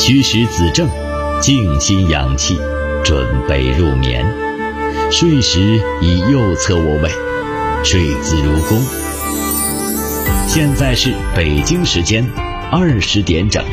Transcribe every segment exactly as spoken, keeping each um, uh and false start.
虚实子正，静心养气，准备入眠。睡时以右侧卧位，睡姿如弓。现在是北京时间二十点整。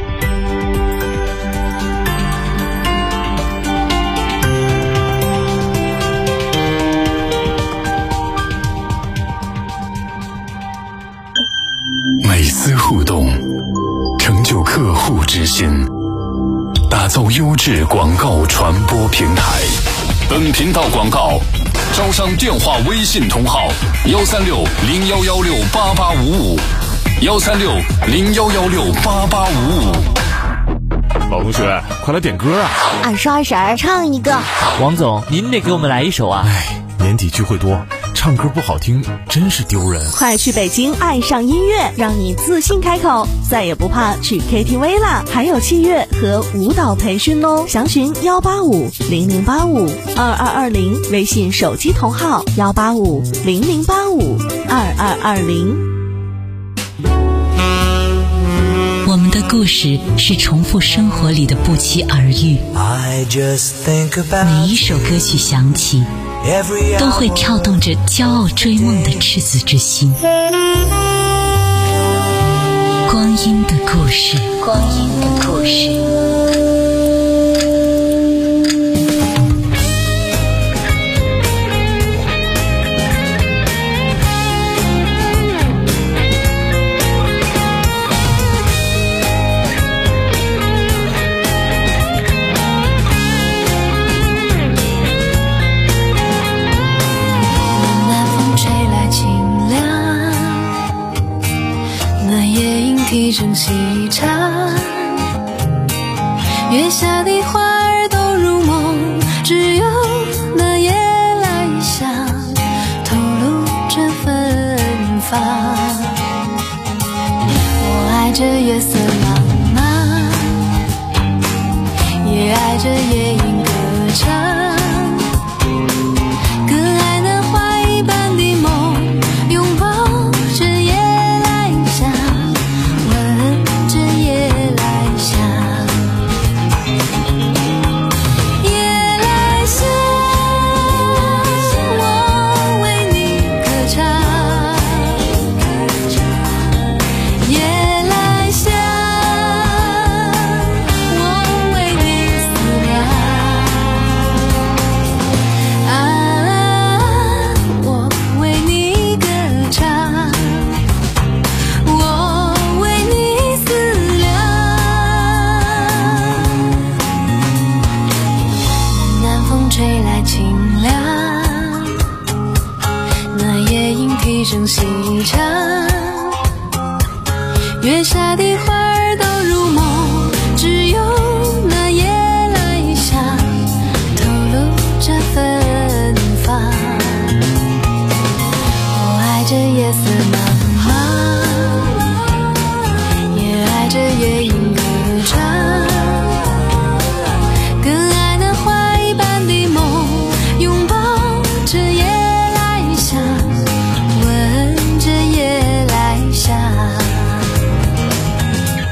每丝互动，成就客户之心，打造优质广告传播平台。本频道广告招商电话微信同号幺三六零幺幺六八八五五幺三六零幺幺六八八五五。 老同学，快来点歌啊！ 二十二婶唱一个。 王总，您得给我们来一首啊！ 哎，年底聚会多，唱歌不好听真是丢人。 快去北京爱上音乐，让你自信开口，再也不怕去 K T V 啦！还有器乐和舞蹈培训哦，详询幺八五零零八五二二二零，微信手机同号幺八五零零八五二二二零。 我们的故事是重复生活里的不期而遇，每一首歌曲响起都会跳动着骄傲追梦的赤子之心。光阴的故事，光阴的故事。 提升细茶，月下的花儿都入梦，只有那夜来香透露着芬芳。我爱这月色茫茫，也爱这夜莺歌唱。一声细唱，月下的花儿都入梦，只有那夜来香透露着芬芳。我爱这夜色茫茫，也爱这夜莺歌唱，更爱那花一般的梦，拥抱着夜来香，闻着夜来香。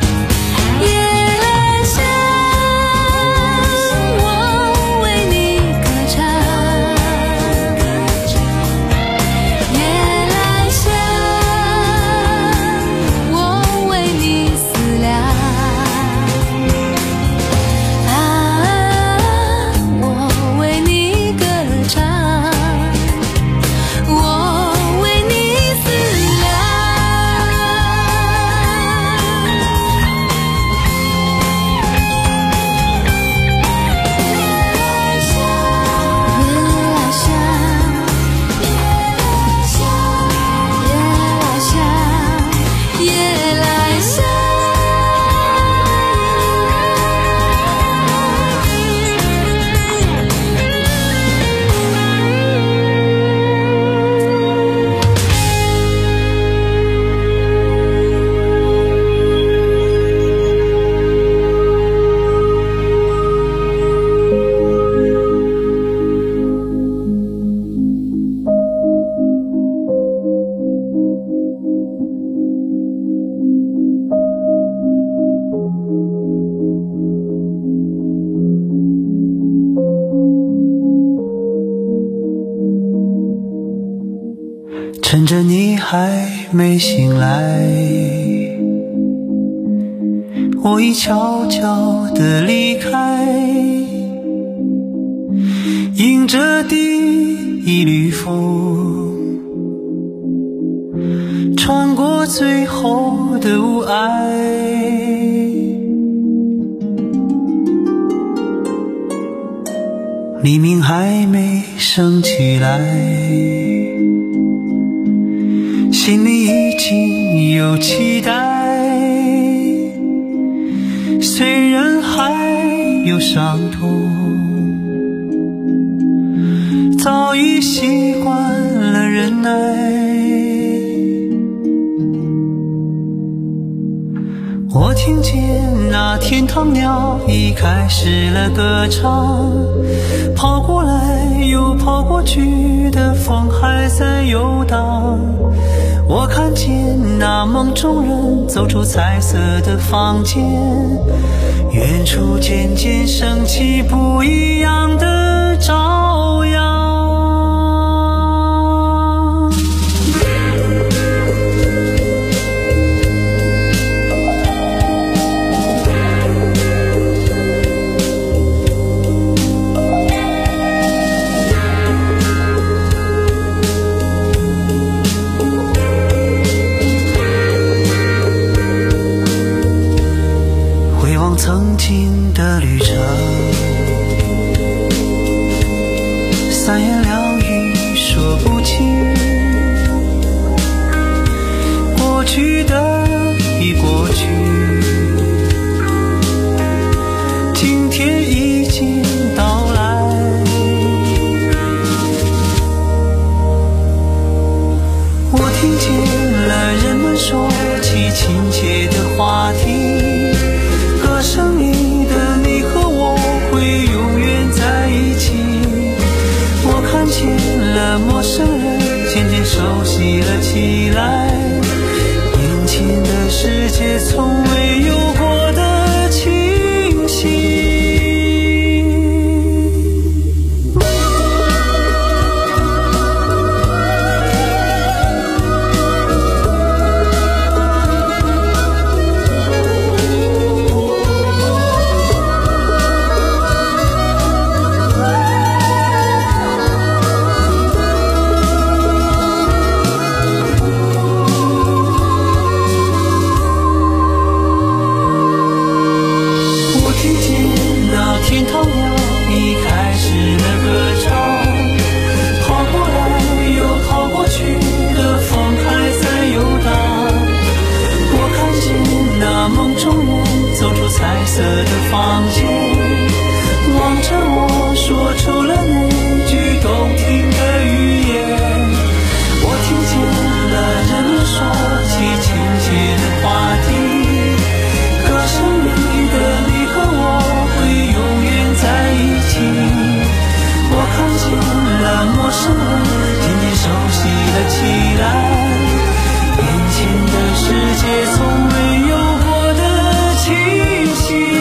还没醒来，我已悄悄地离开，迎着第一缕风，穿过最后的雾霭。黎明还没升起来，心里已经有期待，虽然还有伤痛，早已习惯了忍耐。我听见那天堂鸟已开始了歌唱，跑过来又跑过去的风还在游荡。我看见那梦中人走出彩色的房间，远处渐渐升起不一样的朝阳。曾经的旅程，三言两语说不清，过去的已过去，今天已经到来。我听见了人们说起亲切的话题，歌声里的你和我会永远在一起。我看见了陌生人渐渐熟悉了起来，眼前的世界从未有过的清晰。彩色的房间，望着我说出了那句动听的语言。我听见了人们说起亲切的话题，歌声里的你和我会永远在一起。我看见了陌生人渐渐熟悉了起来，眼前的世界从未有过的清晰。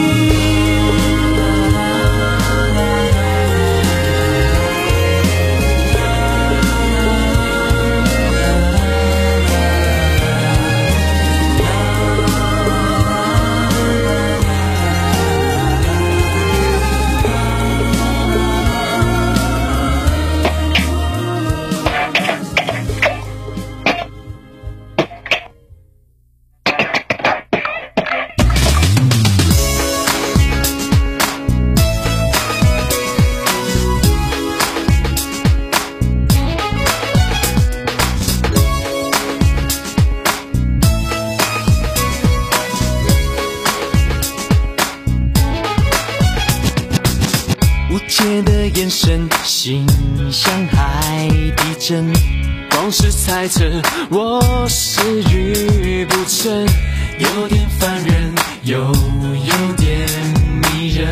眼神心像海底针，光是猜测我是愚不成，有点烦人又有点迷人。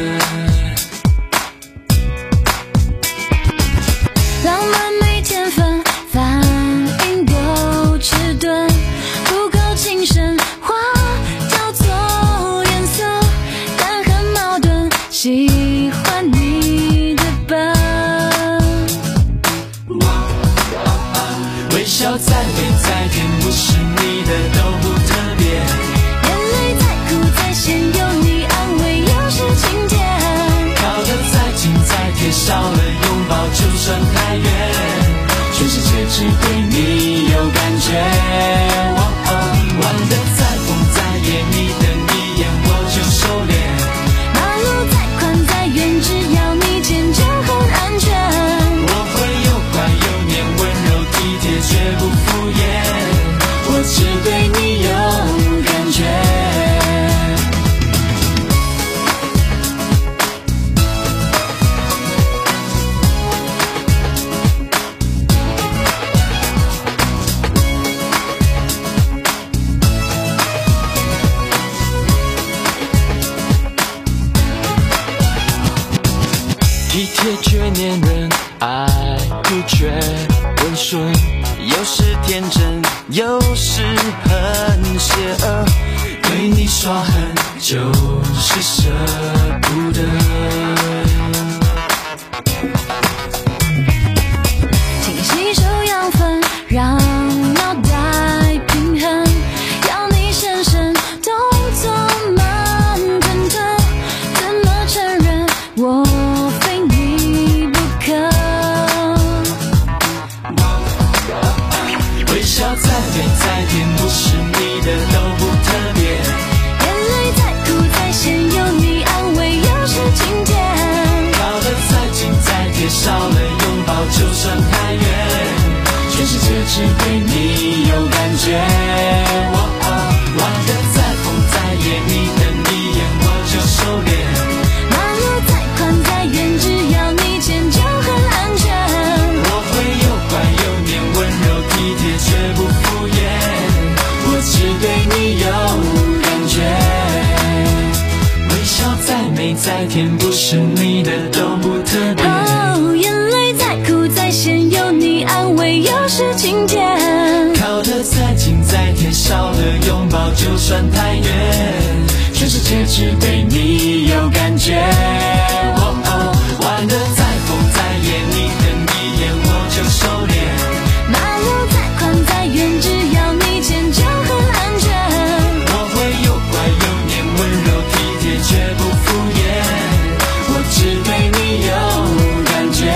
浪漫没天分，反应都迟钝，不够精神，花叫做颜色，但很矛盾，喜欢你的笨， 微笑在对你有感觉。 体贴却黏人，爱不绝温顺，有时天真，有时很邪恶。对你耍狠，就是舍不得。 请吸收养分，让脑袋平衡，要你深深动作慢吞吞，怎么承认我非你不可？ 微笑再美再甜，不是你的都不特别。 眼泪再苦再咸，有你安慰又是晴天。 靠得再近再贴，少了拥抱就算太远。全世界只对你有感觉。哦哦，玩得再疯再野，你等一眼我就收敛。 马路再宽再远，只要你牵就很安全。 我会又乖又黏，温柔体贴却不敷衍。我只对你有感觉。微笑再美再甜，不是你的都不特别。 哦，眼泪再苦再咸，有你安慰又是晴天。 靠得再近再贴，少了拥抱就算太远。全世界只对你有感觉。哦哦，玩得再疯再野，你等一眼我就收敛。 马路再宽再远，只要你牵就很安全。 我会又乖又黏，温柔体贴却不敷衍。我只对你有感觉。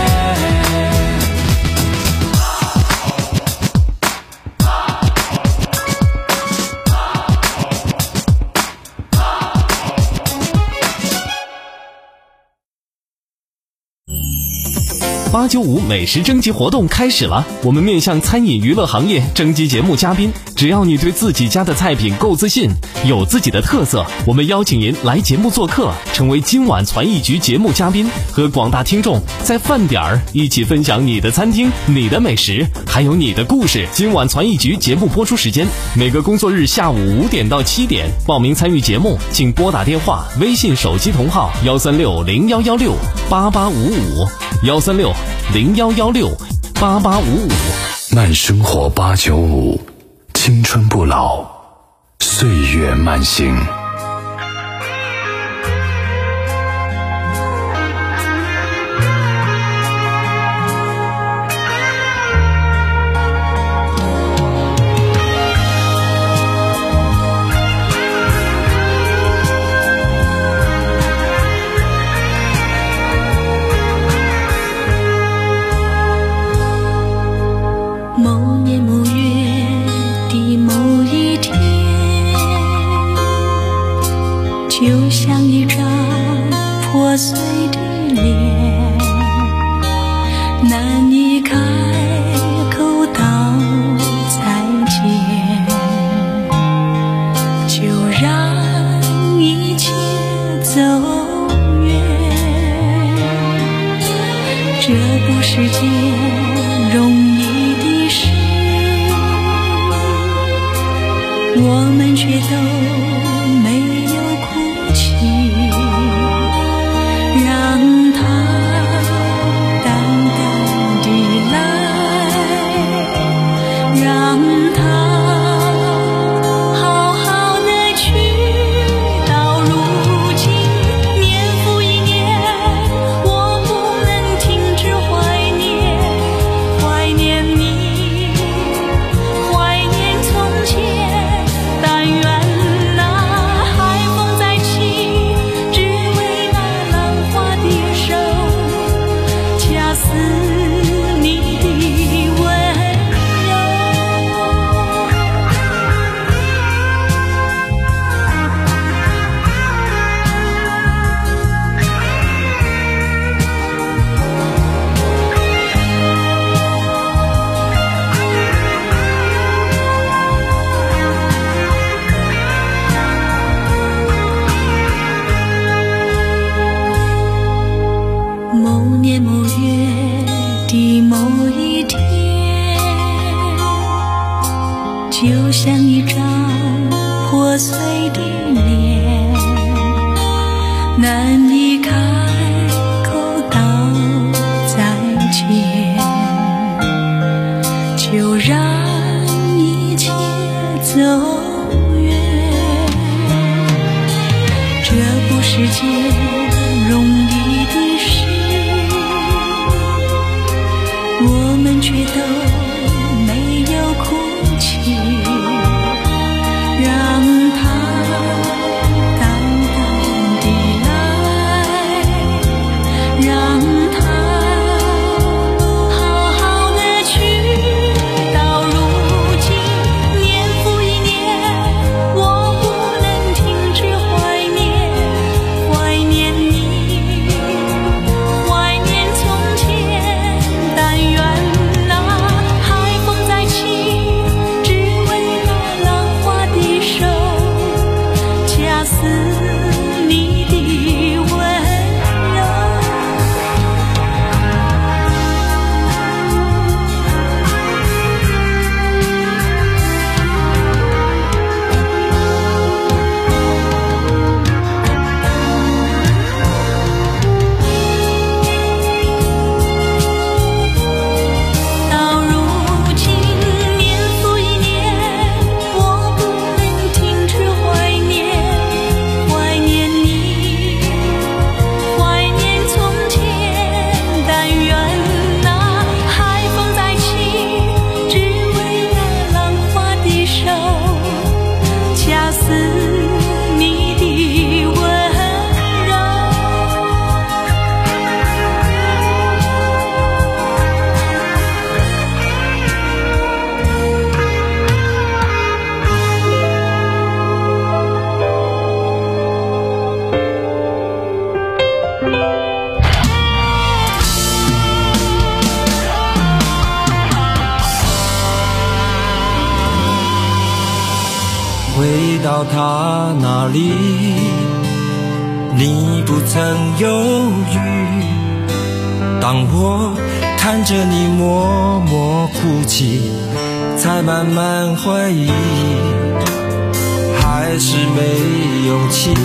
八九五美食征集活动开始了，我们面向餐饮娱乐行业征集节目嘉宾，只要你对自己家的菜品够自信，有自己的特色，我们邀请您来节目做客，成为今晚传艺局节目嘉宾，和广大听众在饭点儿一起分享你的餐厅、你的美食，还有你的故事。今晚传艺局节目播出时间每个工作日下午五点到七点，报名参与节目请拨打电话、微信手机同号幺三六零幺幺六八八五五幺三六零幺幺六八八五五。 慢生活八九五，青春不老，岁月慢行。 某年某月的某一天，就像一张破碎的脸，难以开口道再见，就让一切走远。这不是件容易的事，我们却都没有哭泣，让它淡淡地来，让它好好地去。到如今年复一年，我不能停止怀念，怀念你，怀念从前。但愿那像一张破碎的脸，难以开口道再见，就让一切走远。这不是件容易的事，我们却都没有哭泣，让它淡淡地来，让它好好的去。到如今年复一年，我不能停止怀念，怀念你，怀念从前。但愿那海风再起，只为那浪花的手，恰似你的温柔。到如今年复一年，我不能停止怀念，怀念你，怀念从前。但愿那海风再起，只为那浪花的手，恰似你的温柔。 回到他那里，你不曾犹豫。当我看着你默默哭泣，才慢慢怀疑，还是没勇气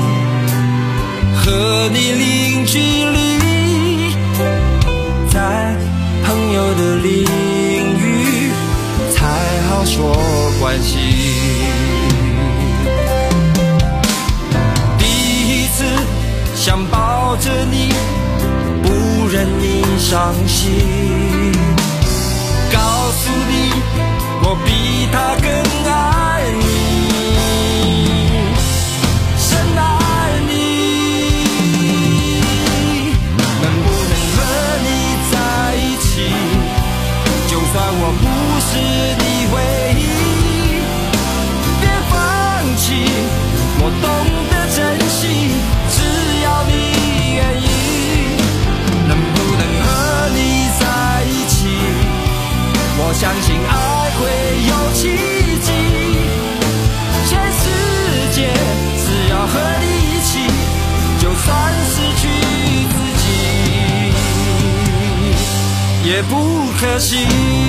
和你零距离，在朋友的领域才好说关系。想抱着你，不忍你伤心，告诉你我比他更爱你，深爱你。能不能和你在一起，就算我不是你唯一，别放弃，我懂得珍惜，只要你愿意。能不能和你在一起，我相信爱会有奇迹，全世界只要和你一起，就算失去自己也不可惜。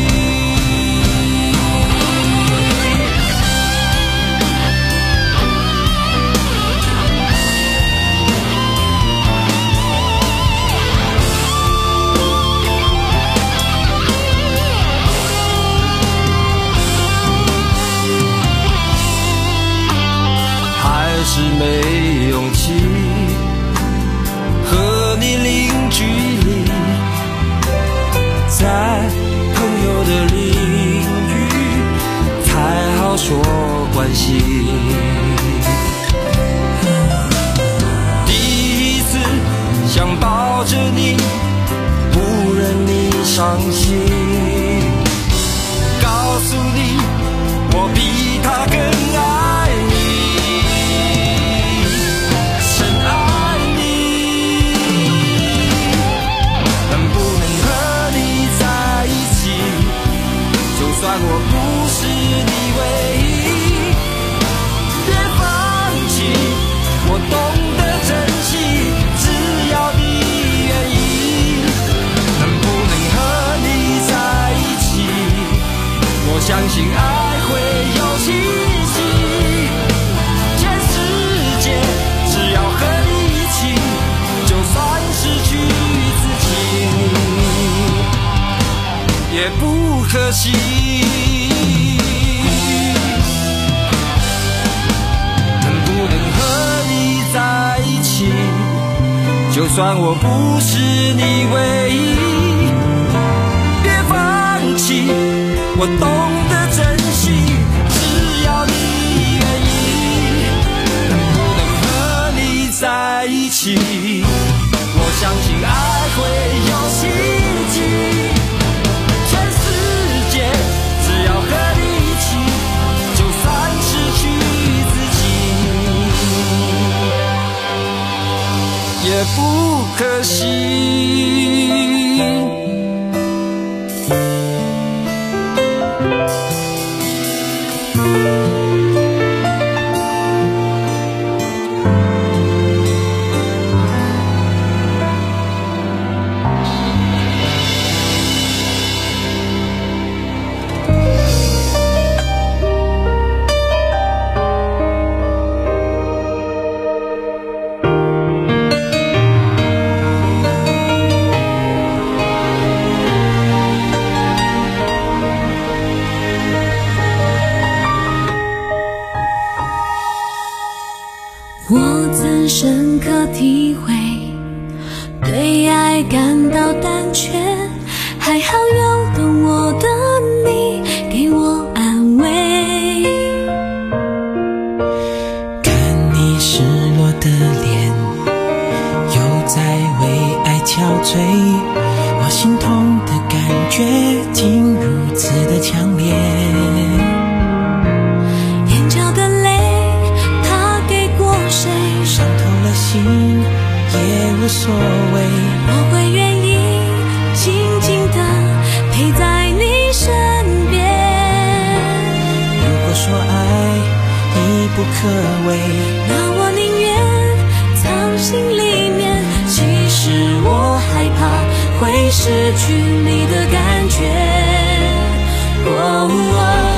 是没勇气和你零距离，在朋友的领域才好说关系。第一次想抱着你，不忍你伤心，告诉你我比他更爱你，就算我不是你唯一，别放弃，我懂得珍惜，只要你愿意。能不能和你在起。能不能和你在一起？就算我不是你唯一，别放弃，我懂得珍惜，只要你愿意。能不能和你在一起？我相信爱会有奇迹，全世界只要和你一起，就算失去自己也不可惜。 我曾深刻体会，对爱感到胆怯，还好有懂我的你给我安慰。 看你失落的脸，又在为爱憔悴，我心痛的感觉竟如此的强烈。也无所谓， 我会愿意静静地陪在你身边。 如果说爱已不可为， 那我宁愿藏心里面。其实我害怕会失去你的感觉。哦哦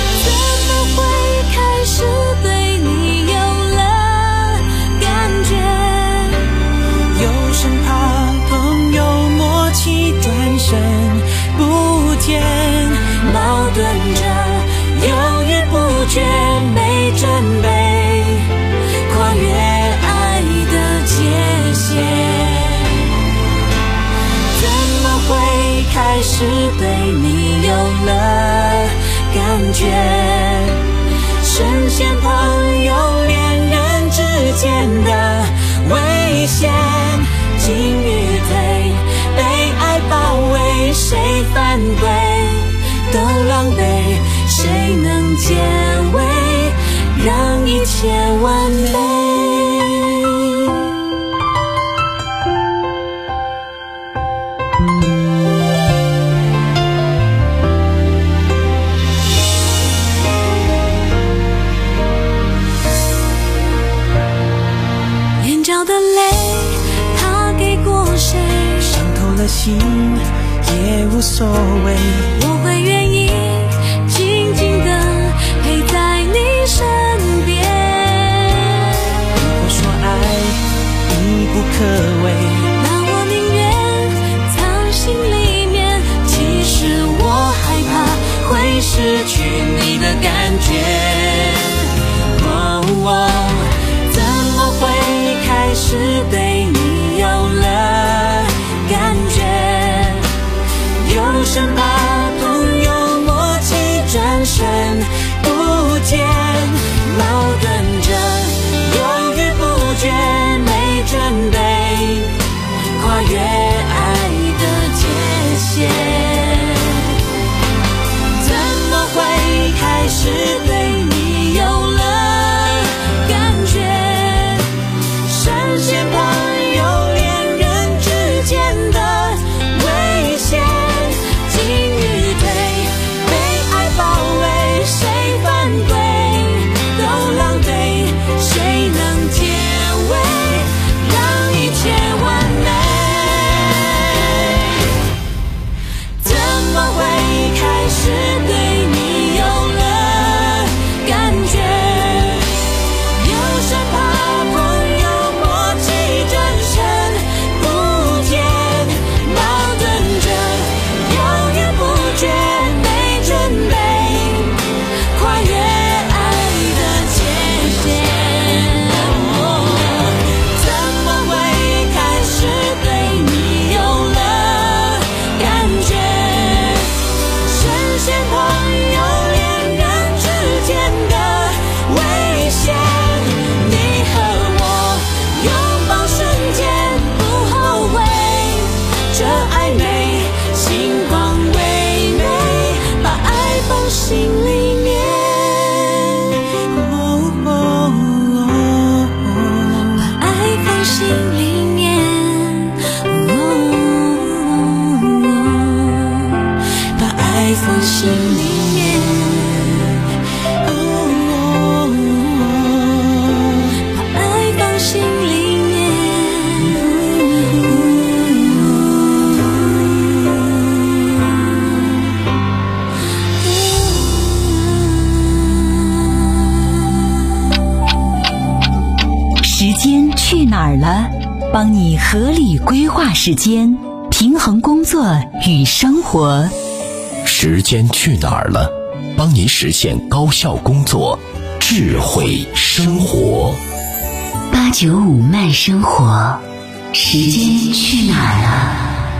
不见矛盾着，犹豫不决，没准备跨越爱的界限。怎么会开始对你有了感觉？深陷朋友恋人之间的危险，进与退，被爱包围，谁犯规都狼狈，谁能解围，让一切完美。眼角的泪他给过谁？ 伤透了心也无所谓， 我会愿意静静地陪在你身边。 如果说爱已不可为， 那我宁愿藏心里面。其实我害怕会失去你的感觉。哦哦，怎么会开始对你有了感觉？又生怕朋友默哪儿了？帮你合理规划时间，平衡工作与生活。 时间去哪儿了？帮你实现高效工作，智慧生活。 八九五慢生活，时间去哪儿了？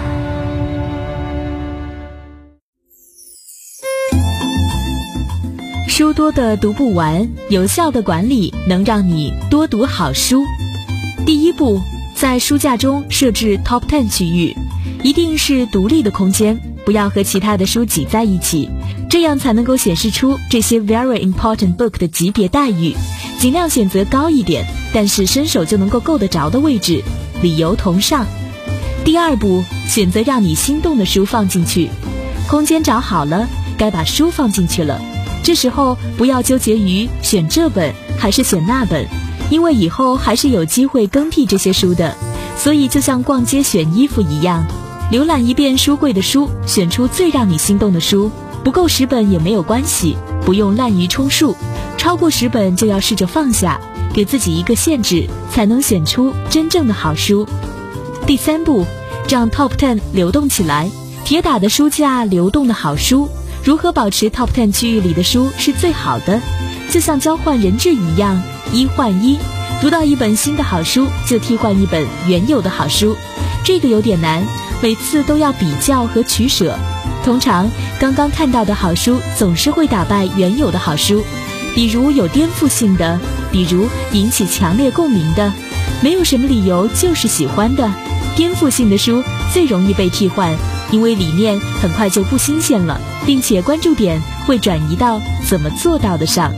书多的读不完，有效的管理能让你多读好书。第一步，在书架中设置 top ten 区域，一定是独立的空间，不要和其他的书挤在一起，这样才能够显示出这些 very important book 的级别待遇，尽量选择高一点，但是伸手就能够够得着的位置，理由同上。第二步，选择让你心动的书放进去，空间找好了，该把书放进去了。这时候不要纠结于选这本还是选那本，因为以后还是有机会更替这些书的，所以就像逛街选衣服一样，浏览一遍书柜的书，选出最让你心动的书，不够十本也没有关系，不用滥竽充数，超过十本就要试着放下，给自己一个限制，才能选出真正的好书。第三步，让 top ten 流动起来，铁打的书架，流动的好书。如何保持 top ten 区域里的书是最好的？就像交换人质一样，一换一，读到一本新的好书，就替换一本原有的好书。这个有点难，每次都要比较和取舍。通常刚刚看到的好书总是会打败原有的好书，比如有颠覆性的，比如引起强烈共鸣的，没有什么理由就是喜欢的。颠覆性的书最容易被替换，因为理念很快就不新鲜了，并且关注点会转移到怎么做到的上。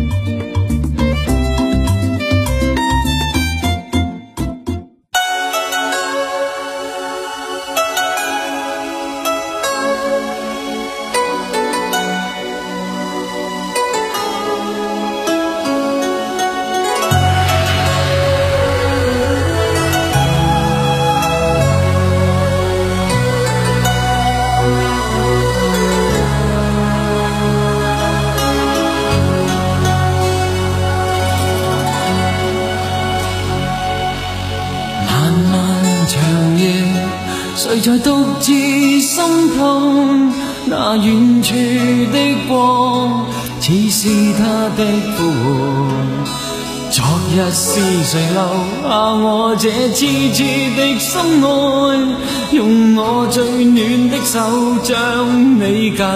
谁在独自心痛？那遠處的光，似是他的呼喚。昨日是誰留下我這痴痴的心愛？用我最暖的手將你緊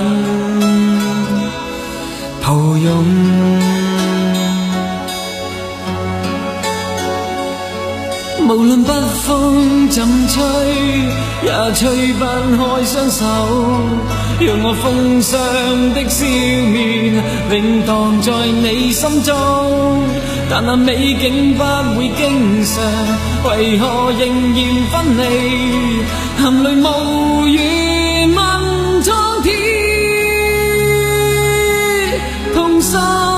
抱擁。無論北風怎吹，也吹不開雙手，讓我風霜的笑面永蕩在你心中。但那美景不會經常，為何仍然分離？含淚無語問蒼天痛心。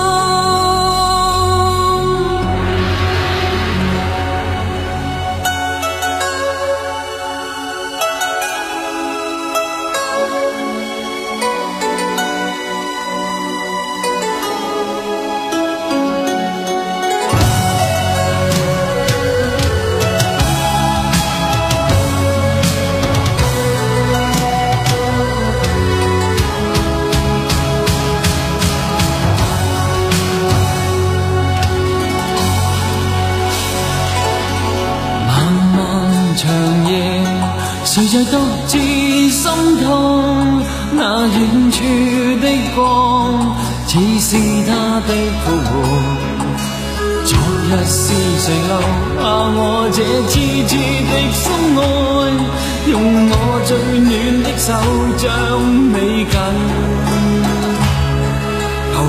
誰在獨自心痛？那遠處的光，似是他的呼喚。昨日是誰留下我這痴痴的心愛？用我最暖的手將你緊抱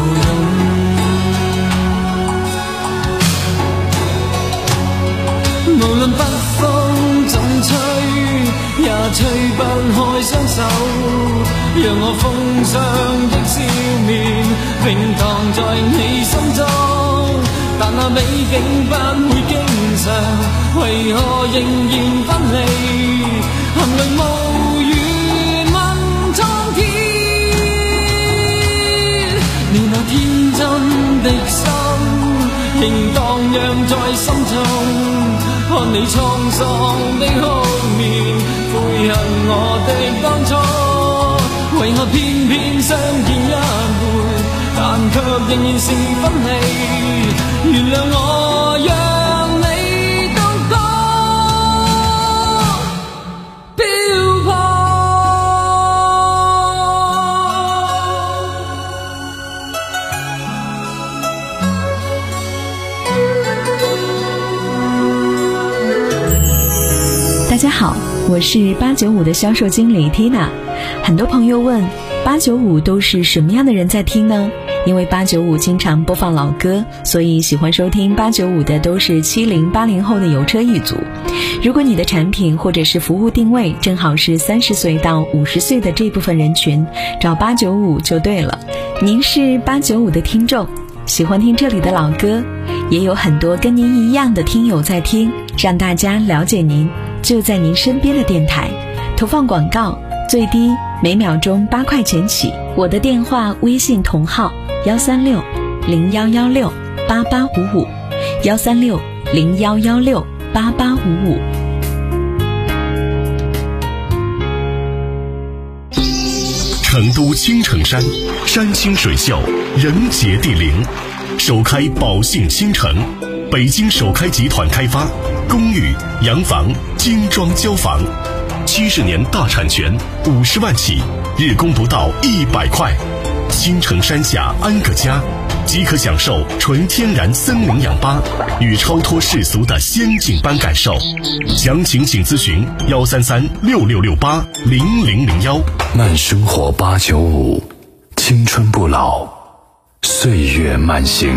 擁。無論北風怎吹，也吹不開雙手，讓我風霜的笑面永蕩在你心中。但那美景不會經常，為何仍然分離？含淚無語問蒼天，你那天真的心仍蕩漾在心中。 看你滄桑的哭面，悔恨我的當初，為何偏偏相見一回，但卻仍然是分離。原諒我讓你獨個漂泊。 大家好，我是八九五的销售经理 Tina。 很多朋友问八九五都是什么样的人在听呢？因为八九五经常播放老歌，所以喜欢收听八九五的都是七零八零后的有车一族。如果你的产品或者是服务定位正好是三十岁到五十岁的这部分人群，找八九五就对了。您是八九五的听众，喜欢听这里的老歌，也有很多跟您一样的听友在听，让大家了解您，就在您身边的电台。投放广告最低每秒钟八块钱起，我的电话微信同号幺三六零幺幺六八八五五，幺三六零幺幺六八八五五。 成都青城山，山清水秀，人杰地灵，首开宝信新城，北京首开集团开发，公寓、洋房、精装交房，七十年大产权，五十万起，日供不到一百块。青城山下安个家，即可享受纯天然森林氧吧与超脱世俗的仙境般感受。详情请咨询幺三三六六六八零零零幺。 慢生活八九五，青春不老，岁月慢行。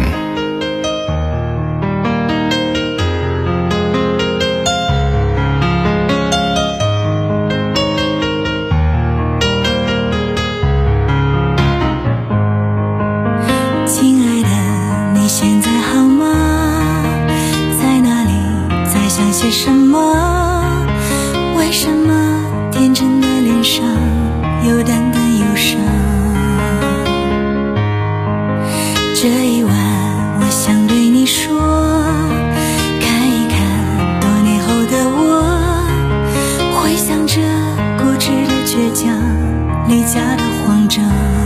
些什么？为什么天真的脸上有淡淡忧伤？这一晚我想对你说，看一看多年后的我，回想着固执的倔强，离家的慌张，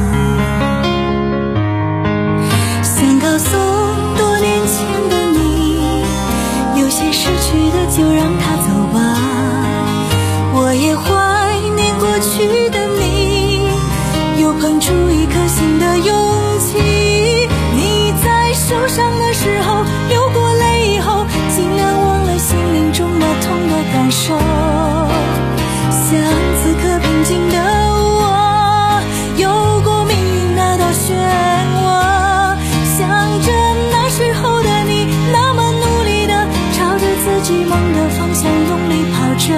想告诉多年前的你，有些失去的就让它走吧，我也怀念过去的你，又碰出一颗新的勇气。你在受伤的时候流过泪以后，尽量忘了心灵中那痛的感受，像此刻平静的我，有过命运那道漩涡，想着那时候的你那么努力的朝着自己梦的方向用力跑着，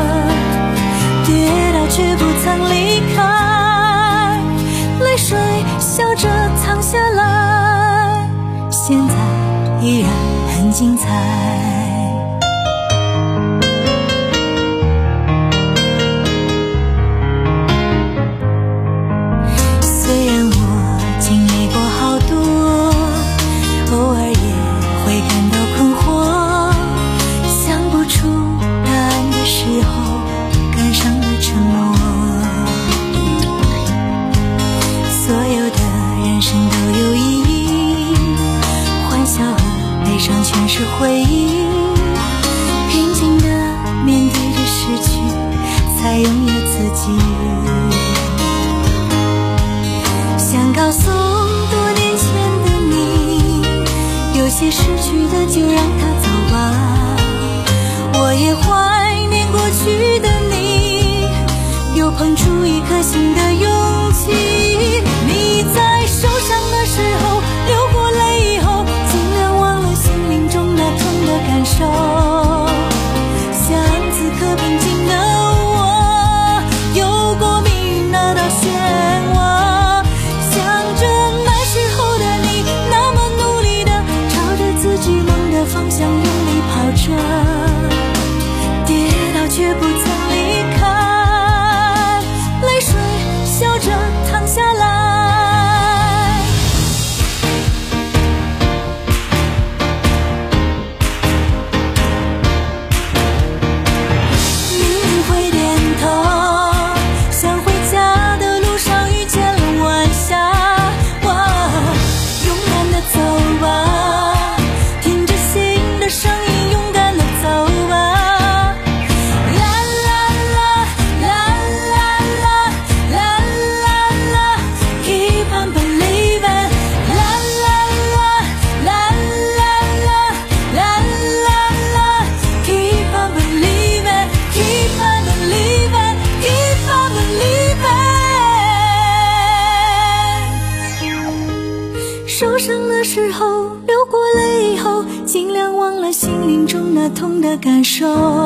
跌倒却不曾离开，泪水笑着淌下来，现在依然很精彩。虽然我经历过好多，偶尔也会感到困惑，想不出答案的时候感伤的沉默，所有的人生都有意义，欢笑和悲伤全是回忆，平静地面对着失去，才拥有自己。想告诉多年前的你，有些失去的就让它走吧，我也怀念过去的你，又碰出一颗新的勇气。你在受伤的时候流过泪以后，尽量忘了心灵中那痛的感受，像此刻平静的我，有过命运那道漩涡，想着那时候的你那么努力的朝着自己梦的方向用力跑着，跌倒却不曾离开，泪水笑着淌下来， 后，流过泪以后，尽量忘了心灵中那痛的感受。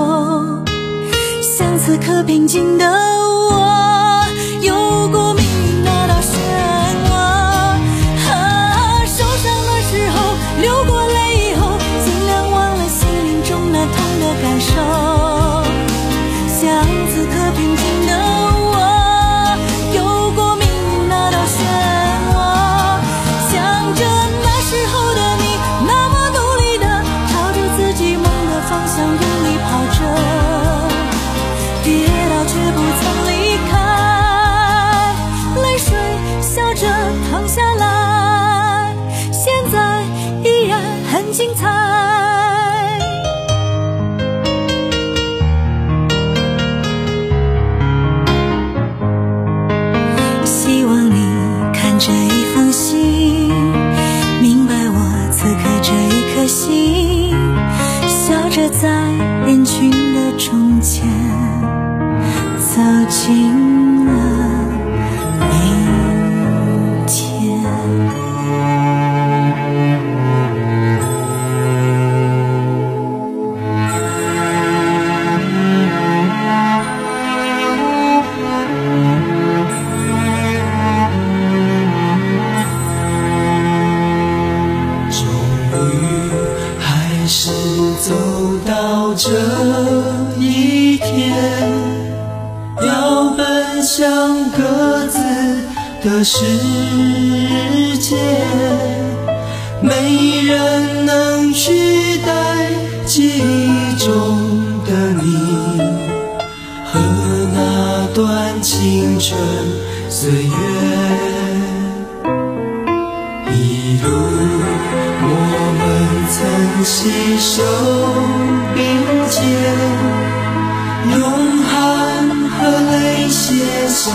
像此刻平静的我，有过命运那道漩涡。啊，受伤的时候，流过泪以后，尽量忘了心灵中那痛的感受。像此刻平静的我，有过命运那道漩涡。想着那时候的你，那么努力的朝着自己梦的方向用力跑着，跌倒却不曾离开，泪水笑着淌下来，现在依然很精彩。希望你看这一封信，明白我此刻这一颗心，笑着在人群的中间走进了明天。 走到这一天，要奔向各自的世界，没人能取代记忆中的你和那段青春岁月。一路我们曾携手并肩，用汗和泪写下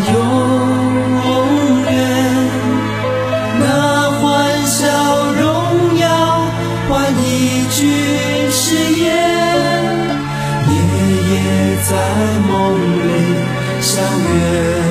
永远。那欢笑荣耀换一句誓言，夜夜在梦里相约。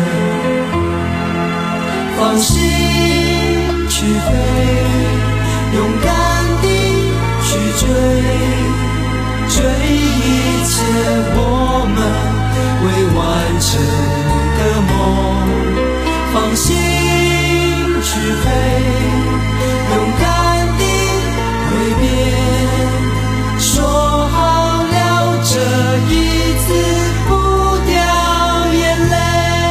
放心去飞，勇敢地去追，追一切我们未完成的梦。放心去飞，勇敢地挥别，说好了这一次不掉眼泪。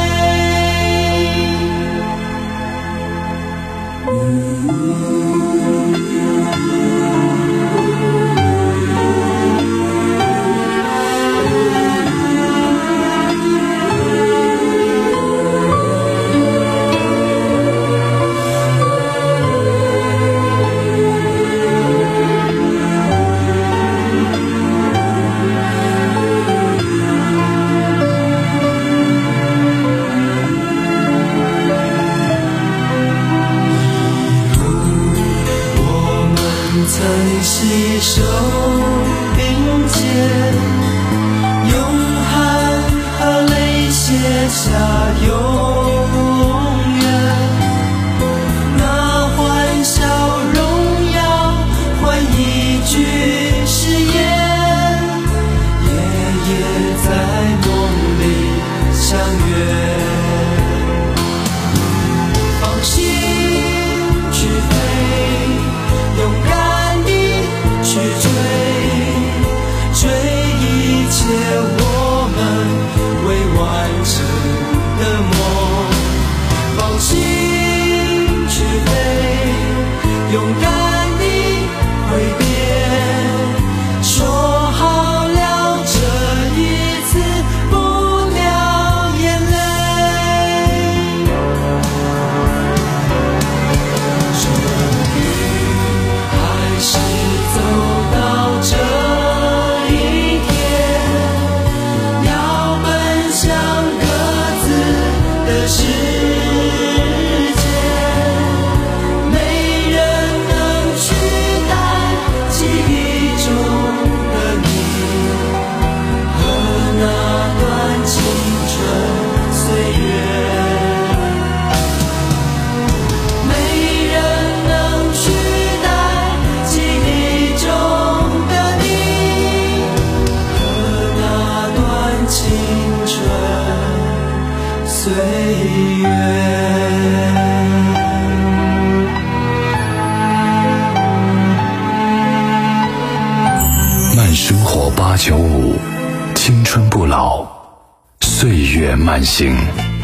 曾携手并肩，用汗和泪写下永远。那欢笑荣耀换一句誓言，夜夜在梦里相约。放心去飞，勇敢去追，追一切我们未完成的梦。放心去飞，勇敢地挥别，说好了这一次不掉眼泪。终于还是走到这一天，要奔向各自的世界，没人能取代八九五，青春不老，岁月慢行。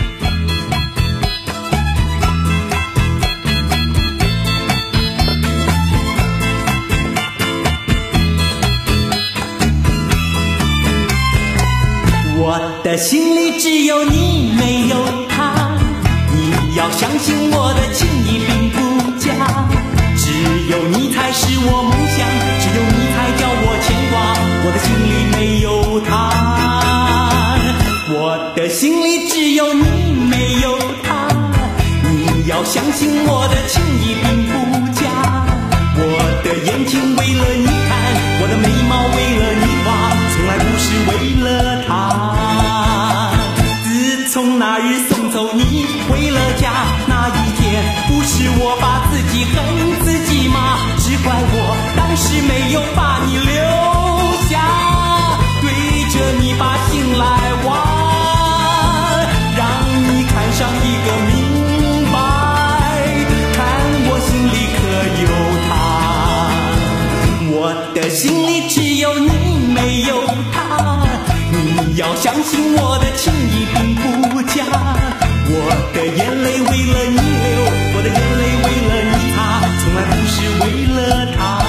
我的心里只有你没有他，你要相信我的情谊并不假，只有你才是我梦想，只有你才叫我牵挂，我的心里没有他，我的心里只有你没有他，你要相信我的情谊并不假，我的眼睛为了你看，我的眉毛为了你画，从来不是为了他。自从那日送走你回了家，那一天不是我把自己恨自己吗？只怪我当时没有把你留下，对着你把心来挖，让你看上一个明白，看我心里可有他，我的心里只有你没有他，你要相信我的情谊并不假，我的眼泪为了你流，我的眼泪为了你擦，从来不是为了他。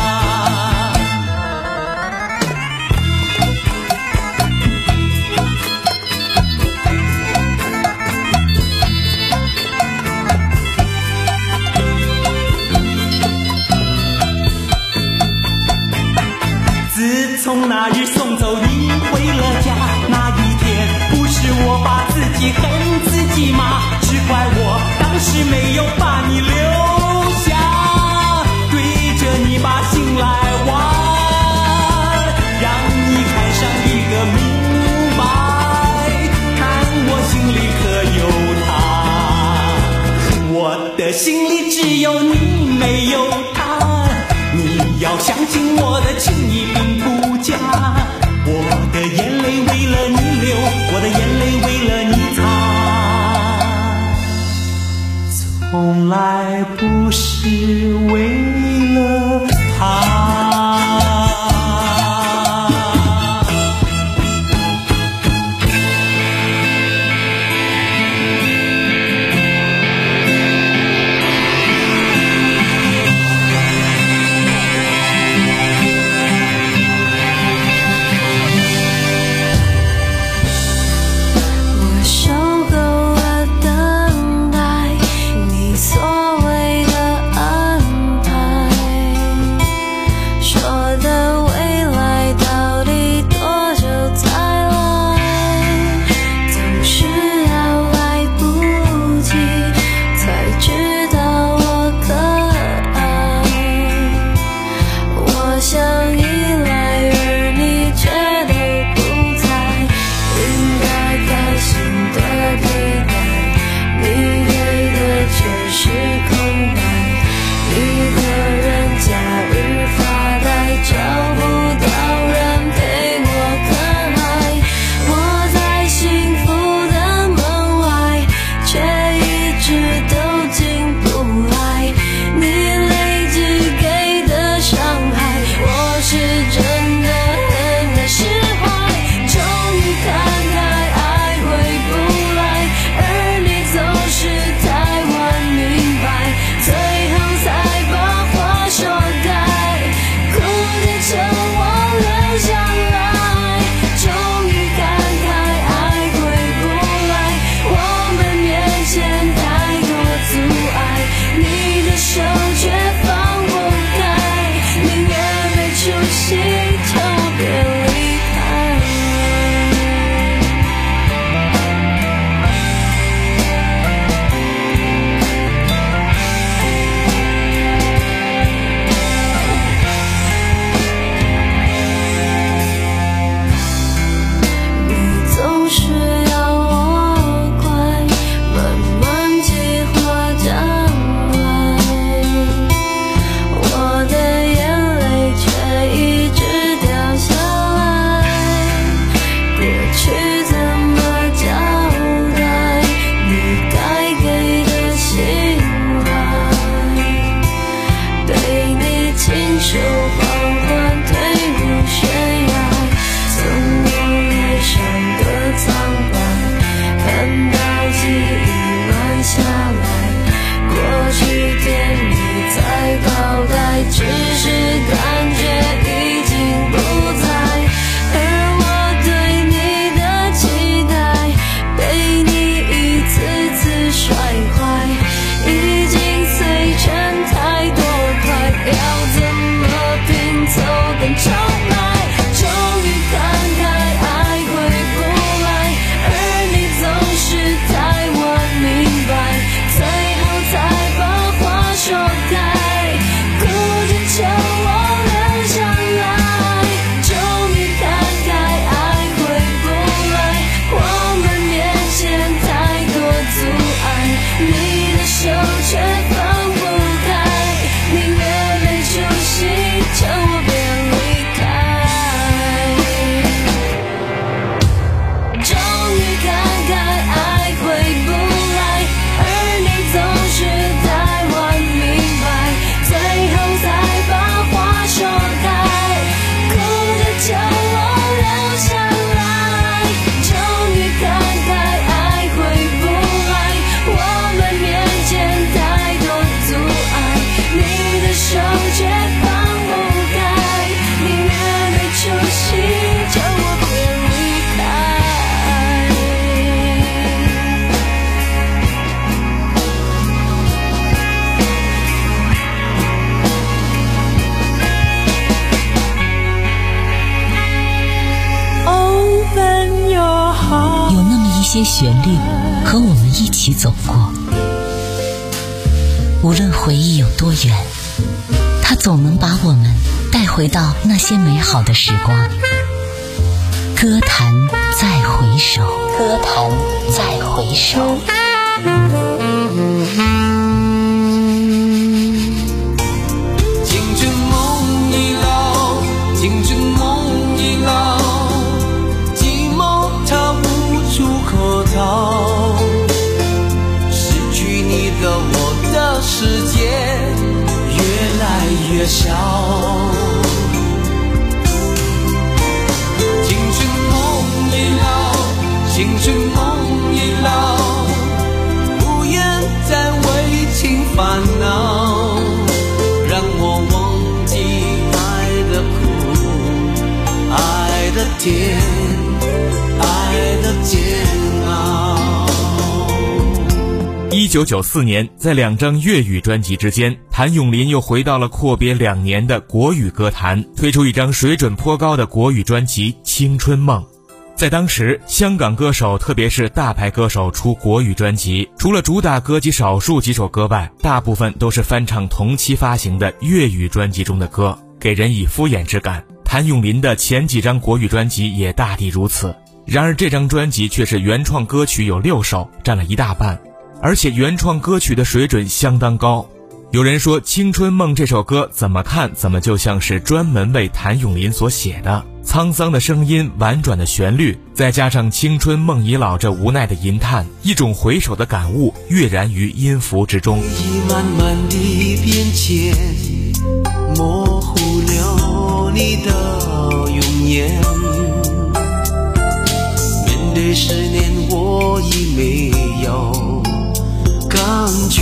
自从那日送走你回了家，那一天不是我把自己恨自己吗？只怪我当时没有把你留下，对着你把心来挖，让你看上一个明白，看我心里可有他，我的心里只有你没有他，你要相信我的情谊并不假，我的眼泪为了你流，我的眼泪为了你擦，从来不是为了他。 手缓缓退入悬崖。 些旋律和我们一起走过。无论回忆有多远，它总能把我们带回到那些美好的时光。歌坛再回首，歌坛再回首。 青春梦已老，青春梦已老，寂寞它无处可逃。失去你的我的世界越来越小。青春梦已老，青春梦已老，不愿再为情烦恼，让我忘记爱的苦，爱的甜，爱的煎熬。 一九九四年，在两张粤语专辑之间，谭咏麟又回到了阔别两年的国语歌坛，推出一张水准颇高的国语专辑《青春梦》。在当时，香港歌手特别是大牌歌手出国语专辑，除了主打歌及少数几首歌外，大部分都是翻唱同期发行的粤语专辑中的歌，给人以敷衍之感。谭咏麟的前几张国语专辑也大抵如此，然而这张专辑却是原创歌曲有六首，占了一大半，而且原创歌曲的水准相当高。有人说《青春梦》这首歌怎么看怎么就像是专门为谭咏麟所写的，沧桑的声音，婉转的旋律，再加上青春梦已老这无奈的吟叹，一种回首的感悟跃然于音符之中。 回忆慢慢地变迁，模糊了你的容颜，面对思念我已没有感觉，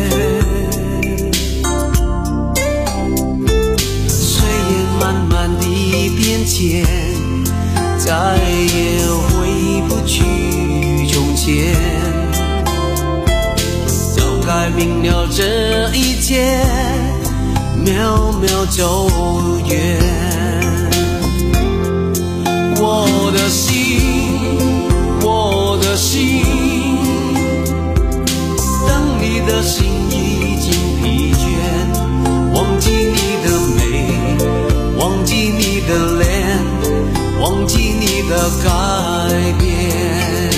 岁月慢慢地变迁，再也回不去从前，早该明了这一切，渺渺走远。我的心，我的心，等你的心已经疲倦，忘记你的美，忘记你的脸，忘记你的改变。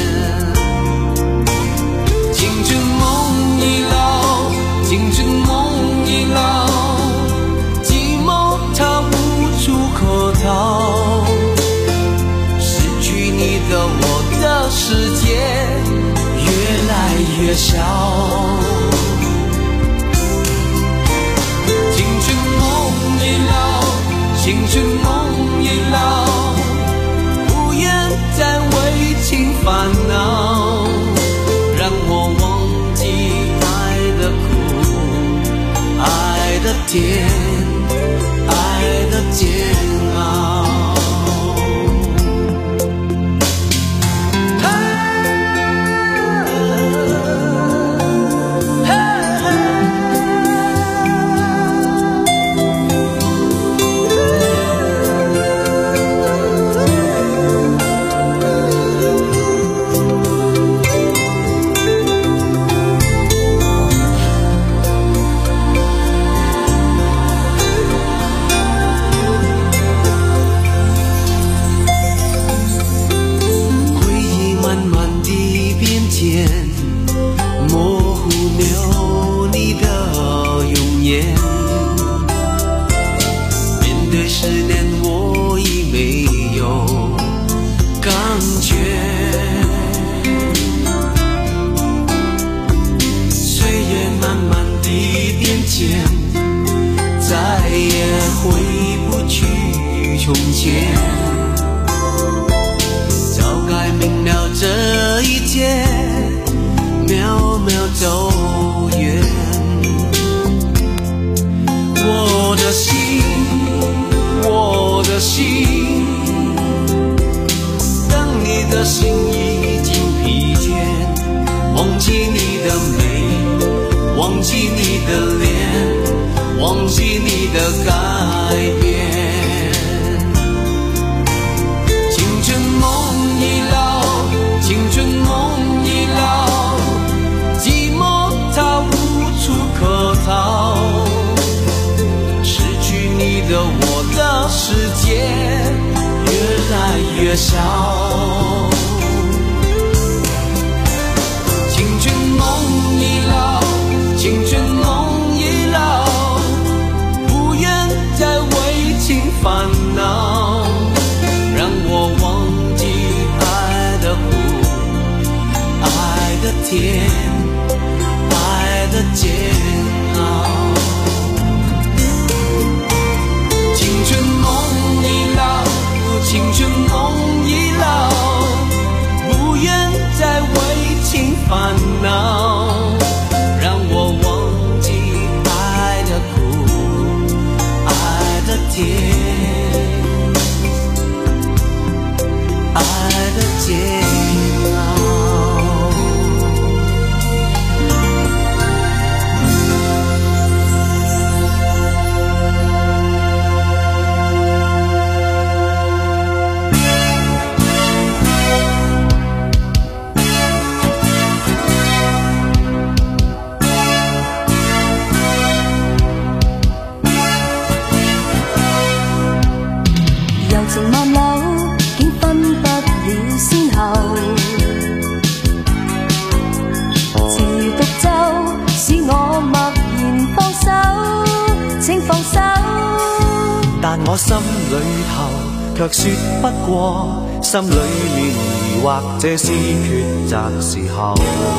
青春梦已老，青春梦已老，寂寞它无处可逃，失去你的我的世界越来越小。青春梦已老，青春梦已老，不愿再为情烦恼，让我忘记爱的苦，爱的甜，爱的煎熬。模糊了你的容颜，面对思念我已没有感觉，岁月慢慢地变迁，再也回不去从前，早该明了这一切，渺渺走远。我的心，我的心，当你的心已经疲倦，忘记你的美，忘记你的脸，忘记你的改变。青春梦已老，青春梦的我的世界越来越小。青春梦已老，青春梦已老，不愿再为情烦恼，让我忘记爱的苦，爱的甜，爱的煎熬。青春梦已老，青春梦已老，不愿再为情烦恼，让我忘记爱的苦，爱的甜，爱的煎熬。但我心裏頭卻說不過，心裏面疑惑，這是抉擇時候。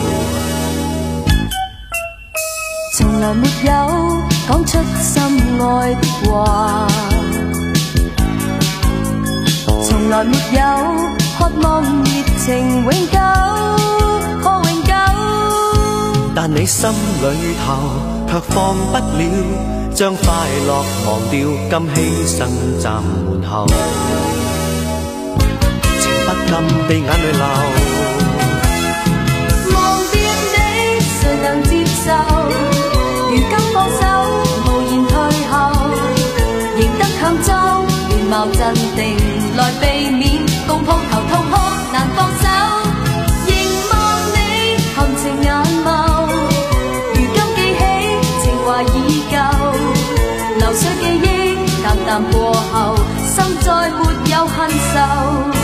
從來沒有講出心愛的話，從來沒有渴望熱情永久，可永久。 但你心裏頭卻放不了，將快樂忘掉，今犧牲站門後，情不禁地眼淚流。 忘掉你，誰能接受？如今放手，無言退後，仍得強裝面貌鎮定，來避免共抱頭痛哭難放手。凝望你含情眼眸，如今記起情懷已舊。流水記憶淡淡過後，心再沒有恨愁。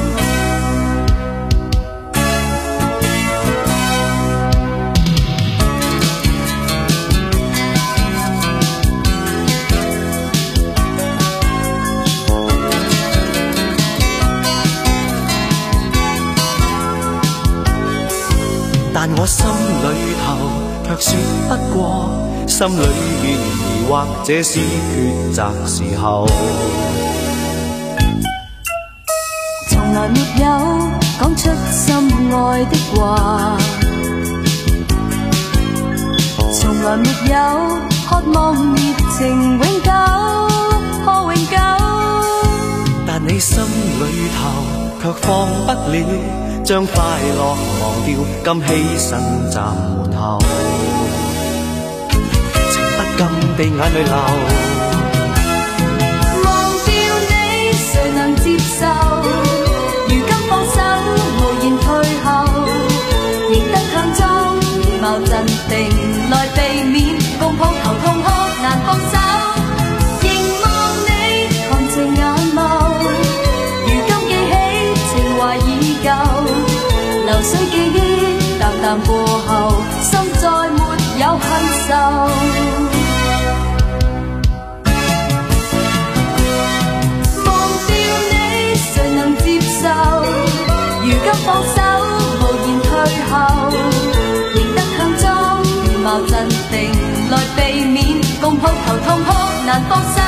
但我心裏頭卻說不過，心裏面疑惑，這是抉擇時候。 從來沒有講出心愛的話，從來沒有渴望熱情永久，可永久。 但你心裏頭卻放不了，將快樂忘掉，今犧牲站門後，情不禁地眼淚流。 忘掉你，誰能接受？如今放手，無言退後，仍得強裝面貌鎮定，來避免共抱頭痛哭難放手。凝望你含情眼眸，如今記起情懷已舊。流水記憶淡淡過後，心再沒有恨愁。忘掉你，誰能接受？如今放手，無言退後，仍得強裝面貌鎮定，來避免共抱頭痛哭難放手。